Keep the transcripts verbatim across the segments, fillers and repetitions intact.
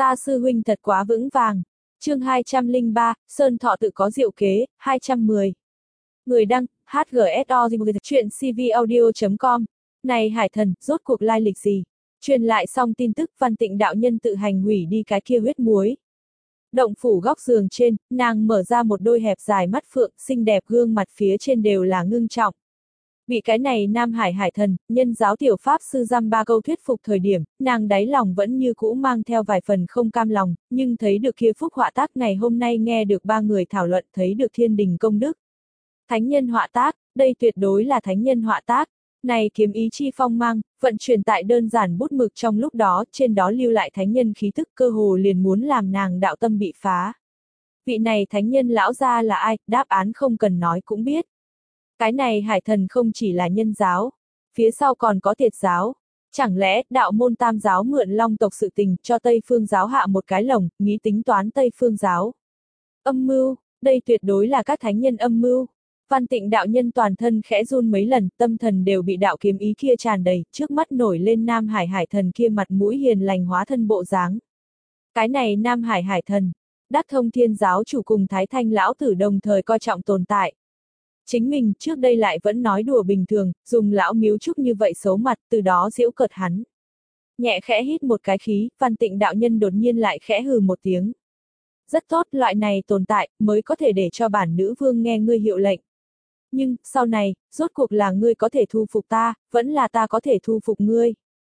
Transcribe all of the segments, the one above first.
Ta sư huynh thật quá vững vàng. Chương hai trăm lẻ ba, Sơn Thọ tự có diệu kế, hai trăm mười. Người đăng, hát giê ét o chuyện c v audio chấm com. Này Hải Thần, rốt cuộc lai lịch gì? Truyền lại xong tin tức Văn Tịnh đạo nhân tự hành hủy đi cái kia huyết muối. Động phủ góc giường trên, nàng mở ra một đôi hẹp dài mắt phượng, xinh đẹp gương mặt phía trên đều là ngưng trọng. Bị cái này Nam Hải Hải Thần, nhân giáo tiểu pháp sư dăm ba câu thuyết phục thời điểm, nàng đáy lòng vẫn như cũ mang theo vài phần không cam lòng, nhưng thấy được kia phúc họa tác ngày hôm nay nghe được ba người thảo luận thấy được thiên đình công đức. Thánh nhân họa tác, đây tuyệt đối là thánh nhân họa tác. Này kiếm ý chi phong mang, vận chuyển tại đơn giản bút mực trong lúc đó, trên đó lưu lại thánh nhân khí tức cơ hồ liền muốn làm nàng đạo tâm bị phá. Vị này thánh nhân lão gia là ai, đáp án không cần nói cũng biết. Cái này Hải Thần không chỉ là nhân giáo, phía sau còn có Tiệt giáo. Chẳng lẽ đạo môn Tam giáo mượn Long tộc sự tình cho Tây Phương giáo hạ một cái lồng, nghĩ tính toán Tây Phương giáo. Âm mưu, đây tuyệt đối là các thánh nhân âm mưu. Văn Tịnh đạo nhân toàn thân khẽ run mấy lần, tâm thần đều bị đạo kiếm ý kia tràn đầy, trước mắt nổi lên Nam Hải Hải Thần kia mặt mũi hiền lành hóa thân bộ dáng. Cái này Nam Hải Hải Thần, Đắc Thông Thiên giáo chủ cùng Thái Thanh lão tử đồng thời coi trọng tồn tại. Chính mình trước đây lại vẫn nói đùa bình thường, dùng lão miếu trúc như vậy xấu mặt, từ đó giễu cợt hắn. Nhẹ khẽ hít một cái khí, Văn Tịnh đạo nhân đột nhiên lại khẽ hừ một tiếng. Rất tốt, loại này tồn tại, mới có thể để cho bản nữ vương nghe ngươi hiệu lệnh. Nhưng, sau này, rốt cuộc là ngươi có thể thu phục ta, vẫn là ta có thể thu phục ngươi.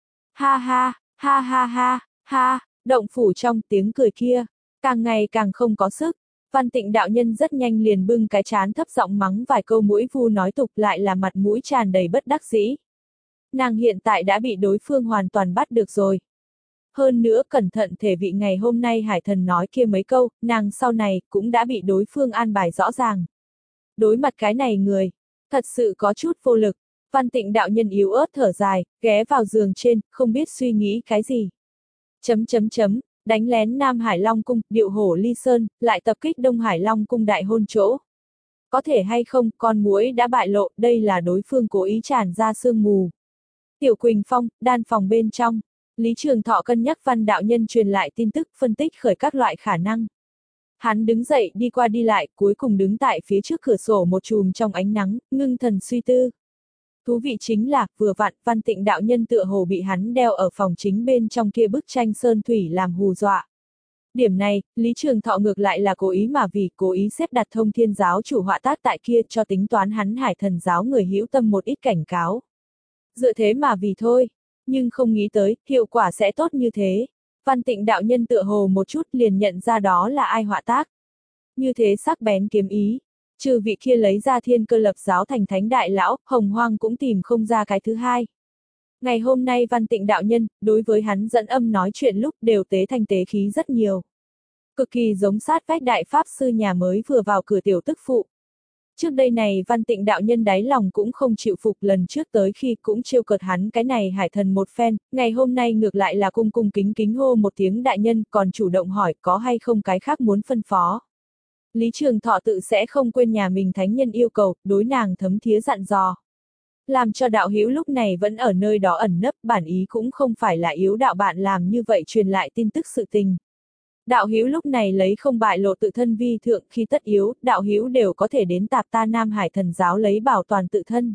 Ha ha, ha ha ha, ha, động phủ trong tiếng cười kia, càng ngày càng không có sức. Văn Tịnh đạo nhân rất nhanh liền bưng cái chán thấp giọng mắng vài câu mũi vu nói tục lại là mặt mũi tràn đầy bất đắc dĩ. Nàng hiện tại đã bị đối phương hoàn toàn bắt được rồi. Hơn nữa cẩn thận thể vị ngày hôm nay Hải Thần nói kia mấy câu, nàng sau này cũng đã bị đối phương an bài rõ ràng. Đối mặt cái này người, thật sự có chút vô lực. Văn Tịnh đạo nhân yếu ớt thở dài, ghé vào giường trên, không biết suy nghĩ cái gì. Chấm chấm chấm, đánh lén Nam Hải Long cung, điệu hổ ly sơn, lại tập kích Đông Hải Long cung đại hôn chỗ. Có thể hay không, con muỗi đã bại lộ, đây là đối phương cố ý tràn ra sương mù. Tiểu Quỳnh Phong, đan phòng bên trong, Lý Trường Thọ cân nhắc Văn đạo nhân truyền lại tin tức, phân tích khởi các loại khả năng. Hắn đứng dậy đi qua đi lại, cuối cùng đứng tại phía trước cửa sổ một chùm trong ánh nắng, ngưng thần suy tư. Thú vị chính là, vừa vặn, Văn Tịnh đạo nhân tựa hồ bị hắn đeo ở phòng chính bên trong kia bức tranh sơn thủy làm hù dọa. Điểm này, Lý Trường Thọ ngược lại là cố ý mà vì cố ý xếp đặt Thông Thiên giáo chủ họa tác tại kia cho tính toán hắn Hải Thần giáo người hữu tâm một ít cảnh cáo. Dựa thế mà vì thôi, nhưng không nghĩ tới, hiệu quả sẽ tốt như thế. Văn Tịnh đạo nhân tựa hồ một chút liền nhận ra đó là ai họa tác. Như thế sắc bén kiếm ý, trừ vị kia lấy ra Thiên Cơ lập giáo thành thánh đại lão, Hồng Hoang cũng tìm không ra cái thứ hai. Ngày hôm nay Văn Tịnh đạo nhân, đối với hắn dẫn âm nói chuyện lúc đều tế thành tế khí rất nhiều. Cực kỳ giống sát vách đại pháp sư nhà mới vừa vào cửa tiểu tức phụ. Trước đây này Văn Tịnh đạo nhân đáy lòng cũng không chịu phục, lần trước tới khi cũng trêu cợt hắn cái này Hải Thần một phen, ngày hôm nay ngược lại là cung cung kính kính hô một tiếng đại nhân, còn chủ động hỏi có hay không cái khác muốn phân phó. Lý Trường Thọ tự sẽ không quên nhà mình thánh nhân yêu cầu, đối nàng thấm thía dặn dò. Làm cho đạo hữu lúc này vẫn ở nơi đó ẩn nấp, bản ý cũng không phải là yếu đạo bạn làm như vậy truyền lại tin tức sự tình. Đạo hữu lúc này lấy không bại lộ tự thân vi thượng, khi tất yếu, đạo hữu đều có thể đến tạp ta Nam Hải Thần giáo lấy bảo toàn tự thân.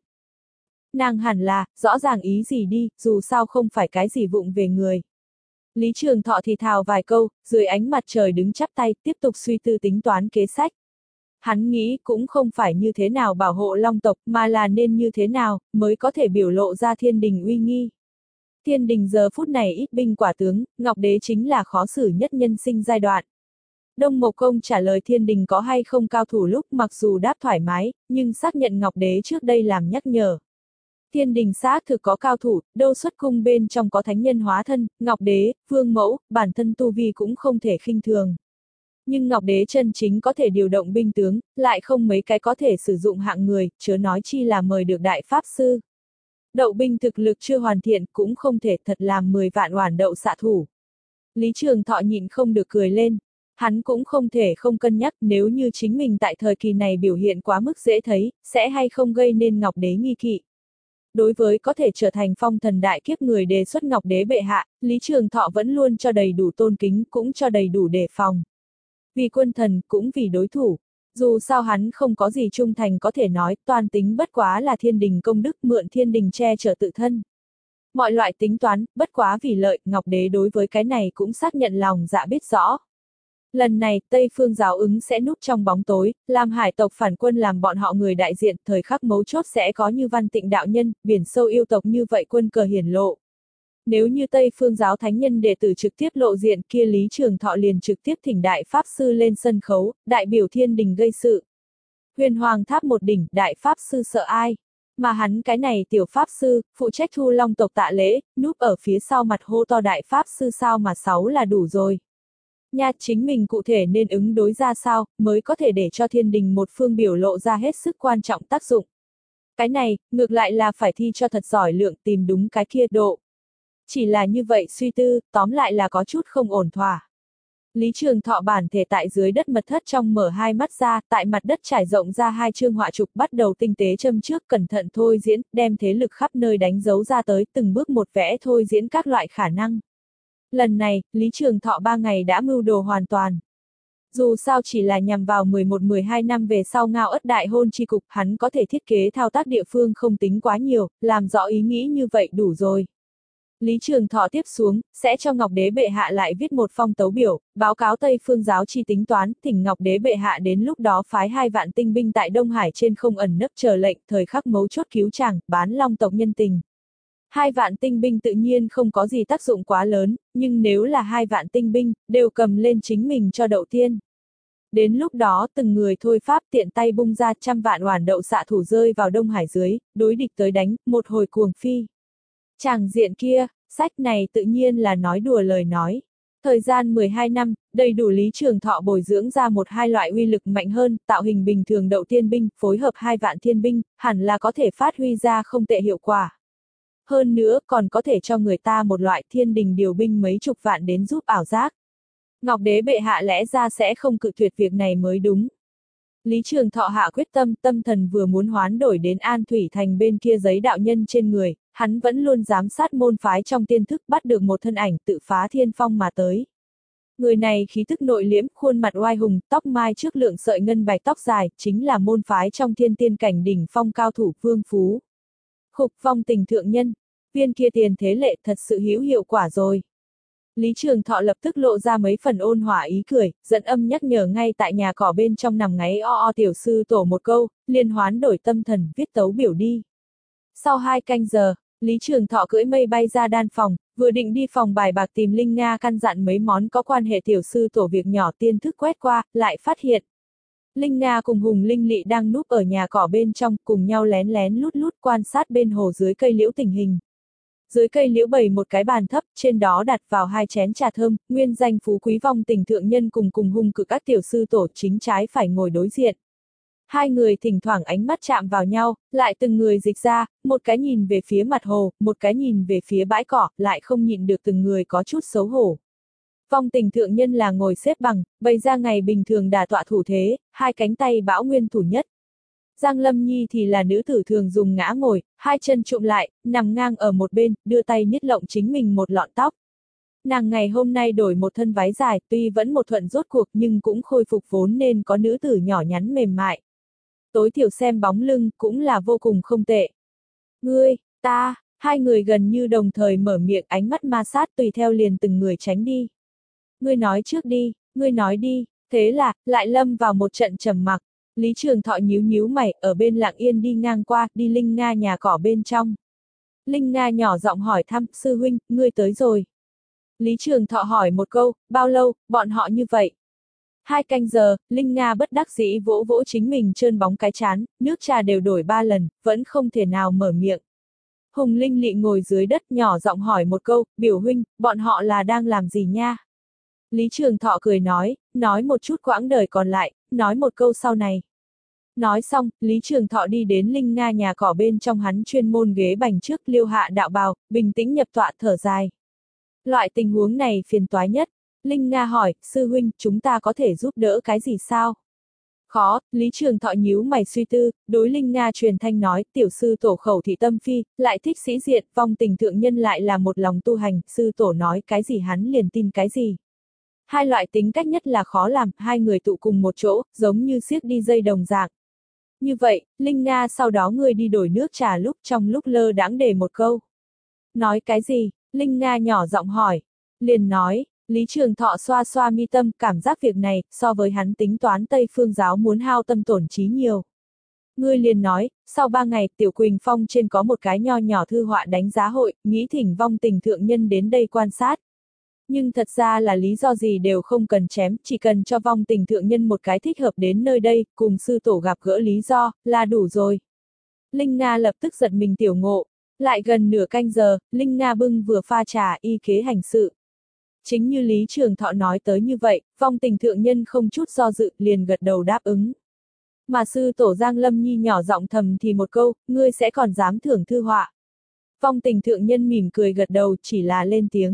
Nàng hẳn là, rõ ràng ý gì đi, dù sao không phải cái gì vụng về người. Lý Trường Thọ thì thào vài câu, dưới ánh mặt trời đứng chắp tay, tiếp tục suy tư tính toán kế sách. Hắn nghĩ cũng không phải như thế nào bảo hộ Long tộc, mà là nên như thế nào, mới có thể biểu lộ ra thiên đình uy nghi. Thiên đình giờ phút này ít binh quả tướng, Ngọc Đế chính là khó xử nhất nhân sinh giai đoạn. Đông Mộc Công trả lời thiên đình có hay không cao thủ lúc mặc dù đáp thoải mái, nhưng xác nhận Ngọc Đế trước đây làm nhắc nhở. Thiên đình xác thực có cao thủ, đâu xuất cung bên trong có thánh nhân hóa thân, Ngọc Đế, Vương Mẫu, bản thân tu vi cũng không thể khinh thường. Nhưng Ngọc Đế chân chính có thể điều động binh tướng, lại không mấy cái có thể sử dụng hạng người, chớ nói chi là mời được đại pháp sư. Đậu binh thực lực chưa hoàn thiện cũng không thể thật làm mười vạn oản đậu xạ thủ. Lý Trường Thọ nhịn không được cười lên. Hắn cũng không thể không cân nhắc nếu như chính mình tại thời kỳ này biểu hiện quá mức dễ thấy, sẽ hay không gây nên Ngọc Đế nghi kỵ. Đối với có thể trở thành phong thần đại kiếp người đề xuất Ngọc Đế bệ hạ, Lý Trường Thọ vẫn luôn cho đầy đủ tôn kính, cũng cho đầy đủ đề phòng. Vì quân thần, cũng vì đối thủ. Dù sao hắn không có gì trung thành có thể nói, toàn tính bất quá là thiên đình công đức, mượn thiên đình che chở tự thân. Mọi loại tính toán, bất quá vì lợi, Ngọc Đế đối với cái này cũng xác nhận lòng dạ biết rõ. Lần này, Tây Phương giáo ứng sẽ núp trong bóng tối, làm hải tộc phản quân làm bọn họ người đại diện, thời khắc mấu chốt sẽ có như Văn Tịnh đạo nhân, biển sâu yêu tộc như vậy quân cờ hiển lộ. Nếu như Tây Phương giáo thánh nhân đệ tử trực tiếp lộ diện kia Lý Trường Thọ liền trực tiếp thỉnh đại pháp sư lên sân khấu, đại biểu thiên đình gây sự. Huyền Hoàng tháp một đỉnh, đại pháp sư sợ ai? Mà hắn cái này tiểu pháp sư, phụ trách thu long tộc tạ lễ, núp ở phía sau mặt hô to đại pháp sư sao mà sáu là đủ rồi. Nha, chính mình cụ thể nên ứng đối ra sao, mới có thể để cho thiên đình một phương biểu lộ ra hết sức quan trọng tác dụng. Cái này, ngược lại là phải thi cho thật giỏi lượng tìm đúng cái kia độ. Chỉ là như vậy suy tư, tóm lại là có chút không ổn thỏa. Lý Trường Thọ bản thể tại dưới đất mật thất trong mở hai mắt ra, tại mặt đất trải rộng ra hai chương họa trục bắt đầu tinh tế châm trước cẩn thận thôi diễn, đem thế lực khắp nơi đánh dấu ra tới từng bước một vẽ thôi diễn các loại khả năng. Lần này, Lý Trường Thọ ba ngày đã mưu đồ hoàn toàn. Dù sao chỉ là nhằm vào mười một mười hai năm về sau Ngao Ất đại hôn chi cục, hắn có thể thiết kế thao tác địa phương không tính quá nhiều, làm rõ ý nghĩ như vậy đủ rồi. Lý Trường Thọ tiếp xuống, sẽ cho Ngọc Đế bệ hạ lại viết một phong tấu biểu, báo cáo Tây Phương giáo chi tính toán, thỉnh Ngọc Đế bệ hạ đến lúc đó phái hai vạn tinh binh tại Đông Hải trên không ẩn nấp chờ lệnh, thời khắc mấu chốt cứu chàng, bán long tộc nhân tình. Hai vạn tinh binh tự nhiên không có gì tác dụng quá lớn, nhưng nếu là hai vạn tinh binh, đều cầm lên chính mình cho đậu tiên. Đến lúc đó từng người thôi pháp tiện tay bung ra trăm vạn oản đậu xạ thủ rơi vào Đông Hải dưới, đối địch tới đánh, một hồi cuồng phi. Tràng diện kia, sách này tự nhiên là nói đùa lời nói. Thời gian mười hai năm, đầy đủ Lý Trường Thọ bồi dưỡng ra một hai loại uy lực mạnh hơn, tạo hình bình thường đậu tiên binh, phối hợp hai vạn thiên binh, hẳn là có thể phát huy ra không tệ hiệu quả. Hơn nữa, còn có thể cho người ta một loại thiên đình điều binh mấy chục vạn đến giúp ảo giác. Ngọc Đế bệ hạ lẽ ra sẽ không cự tuyệt việc này mới đúng. Lý Trường Thọ hạ quyết tâm, tâm thần vừa muốn hoán đổi đến An Thủy Thành bên kia giấy đạo nhân trên người, hắn vẫn luôn giám sát môn phái trong tiên thức bắt được một thân ảnh tự phá thiên phong mà tới. Người này khí thức nội liễm, khuôn mặt oai hùng, tóc mai trước lượng sợi ngân bạch tóc dài, chính là môn phái trong thiên tiên cảnh đỉnh phong cao thủ Vương Phú. Khục Phong Tình thượng nhân, viên kia tiền thế lệ thật sự hữu hiệu quả rồi. Lý Trường Thọ lập tức lộ ra mấy phần ôn hòa ý cười, dẫn âm nhắc nhở ngay tại nhà cỏ bên trong nằm ngáy o o tiểu sư tổ một câu, liên hoán đổi tâm thần, viết tấu biểu đi. Sau hai canh giờ, Lý Trường Thọ cưỡi mây bay ra đan phòng, vừa định đi phòng bài bạc tìm Linh Nga căn dặn mấy món có quan hệ tiểu sư tổ việc nhỏ tiên thức quét qua, lại phát hiện. Linh Nga cùng Hùng Linh Lị đang núp ở nhà cỏ bên trong, cùng nhau lén lén lút lút quan sát bên hồ dưới cây liễu tình hình. Dưới cây liễu bày một cái bàn thấp, trên đó đặt vào hai chén trà thơm, nguyên danh phú quý vong tình thượng nhân cùng cùng hung cự các tiểu sư tổ chính trái phải ngồi đối diện. Hai người thỉnh thoảng ánh mắt chạm vào nhau, lại từng người dịch ra, một cái nhìn về phía mặt hồ, một cái nhìn về phía bãi cỏ, lại không nhịn được từng người có chút xấu hổ. Vong tình thượng nhân là ngồi xếp bằng, bày ra ngày bình thường đà tọa thủ thế, hai cánh tay bão nguyên thủ nhất. Giang Lâm Nhi thì là nữ tử thường dùng ngã ngồi, hai chân trụm lại, nằm ngang ở một bên, đưa tay niết lộng chính mình một lọn tóc. Nàng ngày hôm nay đổi một thân váy dài, tuy vẫn một thuận rốt cuộc nhưng cũng khôi phục vốn nên có nữ tử nhỏ nhắn mềm mại. Tối thiểu xem bóng lưng cũng là vô cùng không tệ. Ngươi, ta, hai người gần như đồng thời mở miệng, ánh mắt ma sát tùy theo liền từng người tránh đi. Ngươi nói trước đi, ngươi nói đi, thế là, lại lâm vào một trận trầm mặc. Lý Trường Thọ nhíu nhíu mày, ở bên lặng yên đi ngang qua, đi Linh Nga nhà cỏ bên trong. Linh Nga nhỏ giọng hỏi thăm, sư huynh, ngươi tới rồi. Lý Trường Thọ hỏi một câu, bao lâu, bọn họ như vậy. Hai canh giờ, Linh Nga bất đắc dĩ vỗ vỗ chính mình trơn bóng cái chán, nước trà đều đổi ba lần, vẫn không thể nào mở miệng. Hùng Linh Lị ngồi dưới đất nhỏ giọng hỏi một câu, biểu huynh, bọn họ là đang làm gì nha? Lý Trường Thọ cười nói, nói một chút quãng đời còn lại, nói một câu sau này. Nói xong, Lý Trường Thọ đi đến Linh Nga nhà cỏ bên trong hắn chuyên môn ghế bành trước liêu hạ đạo bào, bình tĩnh nhập tọa thở dài. Loại tình huống này phiền toái nhất. Linh Nga hỏi, sư huynh, chúng ta có thể giúp đỡ cái gì sao? Khó, Lý Trường Thọ nhíu mày suy tư, đối Linh Nga truyền thanh nói, tiểu sư tổ khẩu thị tâm phi, lại thích sĩ diện, vong tình thượng nhân lại là một lòng tu hành, sư tổ nói cái gì hắn liền tin cái gì. Hai loại tính cách nhất là khó làm, hai người tụ cùng một chỗ, giống như siếc đi dây đồng dạng. Như vậy, Linh Nga sau đó ngươi đi đổi nước trà lúc trong lúc lơ đãng để một câu. Nói cái gì? Linh Nga nhỏ giọng hỏi. Liền nói, Lý Trường Thọ xoa xoa mi tâm, cảm giác việc này, so với hắn tính toán Tây Phương giáo muốn hao tâm tổn trí nhiều. Ngươi liền nói, sau ba ngày, Tiểu Quỳnh Phong trên có một cái nho nhỏ thư họa đánh giá hội, nghĩ thỉnh vong tình thượng nhân đến đây quan sát. Nhưng thật ra là lý do gì đều không cần chém, chỉ cần cho vong tình thượng nhân một cái thích hợp đến nơi đây, cùng sư tổ gặp gỡ lý do, là đủ rồi. Linh Nga lập tức giật mình tiểu ngộ. Lại gần nửa canh giờ, Linh Nga bưng vừa pha trà y kế hành sự. Chính như Lý Trường Thọ nói tới như vậy, vong tình thượng nhân không chút do dự, liền gật đầu đáp ứng. Mà sư tổ Giang Lâm Nhi nhỏ giọng thầm thì một câu, ngươi sẽ còn dám thưởng thư họa. Vong tình thượng nhân mỉm cười gật đầu, chỉ là lên tiếng.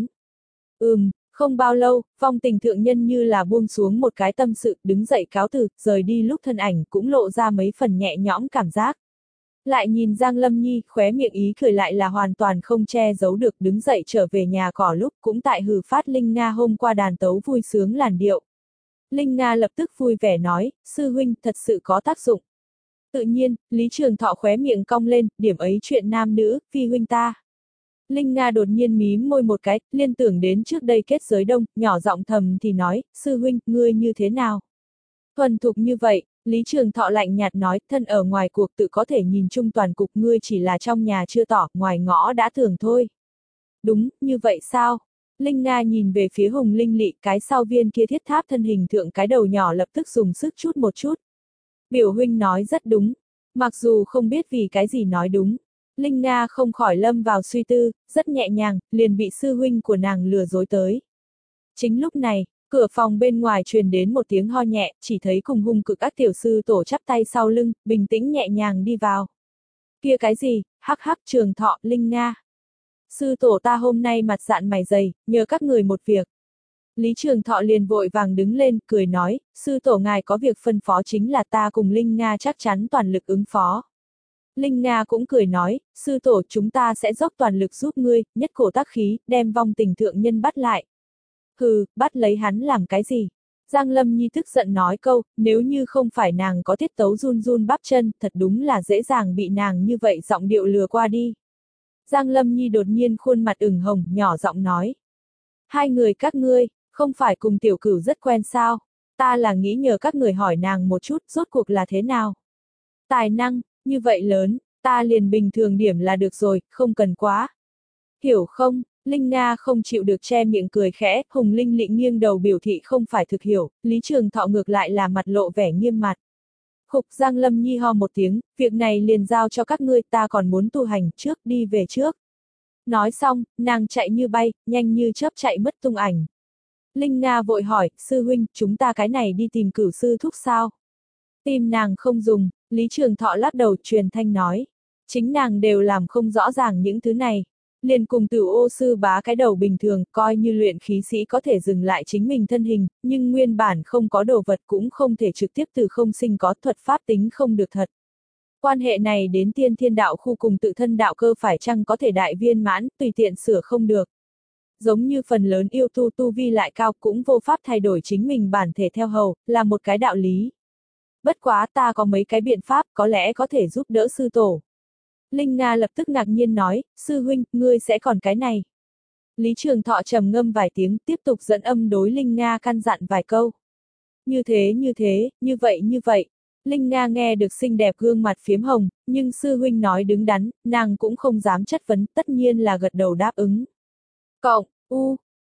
Ừm, không bao lâu, vong tình thượng nhân như là buông xuống một cái tâm sự, đứng dậy cáo từ, rời đi lúc thân ảnh cũng lộ ra mấy phần nhẹ nhõm cảm giác. Lại nhìn Giang Lâm Nhi, khóe miệng ý cười lại là hoàn toàn không che giấu được, đứng dậy trở về nhà cỏ lúc cũng tại hử phát Linh Nga hôm qua đàn tấu vui sướng làn điệu. Linh Nga lập tức vui vẻ nói, sư huynh thật sự có tác dụng. Tự nhiên, Lý Trường Thọ khóe miệng cong lên, điểm ấy chuyện nam nữ, phi huynh ta. Linh Nga đột nhiên mím môi một cái, liên tưởng đến trước đây kết giới đông, nhỏ giọng thầm thì nói, sư huynh, ngươi như thế nào? Thuần thục như vậy, Lý Trường Thọ lạnh nhạt nói, thân ở ngoài cuộc tự có thể nhìn chung toàn cục, ngươi chỉ là trong nhà chưa tỏ, ngoài ngõ đã tưởng thôi. Đúng, như vậy sao? Linh Nga nhìn về phía Hùng Linh Lị, cái sau viên kia thiết tháp thân hình thượng cái đầu nhỏ lập tức dùng sức chút một chút. Biểu huynh nói rất đúng, mặc dù không biết vì cái gì nói đúng. Linh Nga không khỏi lâm vào suy tư, rất nhẹ nhàng, liền bị sư huynh của nàng lừa dối tới. Chính lúc này, cửa phòng bên ngoài truyền đến một tiếng ho nhẹ, chỉ thấy cùng hung cực các tiểu sư tổ chắp tay sau lưng, bình tĩnh nhẹ nhàng đi vào. Kia cái gì, hắc hắc Trường Thọ, Linh Nga. Sư tổ ta hôm nay mặt dạn mày dày, nhờ các người một việc. Lý Trường Thọ liền vội vàng đứng lên, cười nói, sư tổ ngài có việc phân phó chính là ta cùng Linh Nga chắc chắn toàn lực ứng phó. Linh Nga cũng cười nói, sư tổ chúng ta sẽ dốc toàn lực giúp ngươi, nhất cổ tác khí, đem vong tình thượng nhân bắt lại. Hừ, bắt lấy hắn làm cái gì? Giang Lâm Nhi tức giận nói câu, nếu như không phải nàng có tiết tấu run run bắp chân, thật đúng là dễ dàng bị nàng như vậy giọng điệu lừa qua đi. Giang Lâm Nhi đột nhiên khuôn mặt ửng hồng, nhỏ giọng nói. Hai người các ngươi, không phải cùng tiểu cửu rất quen sao? Ta là nghĩ nhờ các người hỏi nàng một chút, rốt cuộc là thế nào? Tài năng, như vậy lớn, ta liền bình thường điểm là được rồi, không cần quá. Hiểu không? Linh Nga không chịu được che miệng cười khẽ, Hùng Linh Lị nghiêng đầu biểu thị không phải thực hiểu, Lý Trường Thọ ngược lại là mặt lộ vẻ nghiêm mặt. Khục Giang Lâm Nhi ho một tiếng, việc này liền giao cho các ngươi, ta còn muốn tu hành, trước đi về trước. Nói xong, nàng chạy như bay, nhanh như chớp chạy mất tung ảnh. Linh Nga vội hỏi, sư huynh, chúng ta cái này đi tìm cửu sư thúc sao? Tìm nàng không dùng, Lý Trường Thọ lắc đầu truyền thanh nói. Chính nàng đều làm không rõ ràng những thứ này. Liền cùng Tử Ô sư bá cái đầu bình thường, coi như luyện khí sĩ có thể dừng lại chính mình thân hình, nhưng nguyên bản không có đồ vật cũng không thể trực tiếp từ không sinh có, thuật pháp tính không được thật. Quan hệ này đến tiên thiên đạo khu cùng tự thân đạo cơ phải chăng có thể đại viên mãn, tùy tiện sửa không được. Giống như phần lớn yêu tu tu vi lại cao cũng vô pháp thay đổi chính mình bản thể theo hầu, là một cái đạo lý. Bất quá ta có mấy cái biện pháp có lẽ có thể giúp đỡ sư tổ. Linh Nga lập tức ngạc nhiên nói, sư huynh, ngươi sẽ còn cái này. Lý Trường Thọ trầm ngâm vài tiếng, tiếp tục dẫn âm đối Linh Nga căn dặn vài câu. Như thế như thế, như vậy như vậy. Linh Nga nghe được xinh đẹp gương mặt phiếm hồng, nhưng sư huynh nói đứng đắn, nàng cũng không dám chất vấn, tất nhiên là gật đầu đáp ứng. Cộng, u,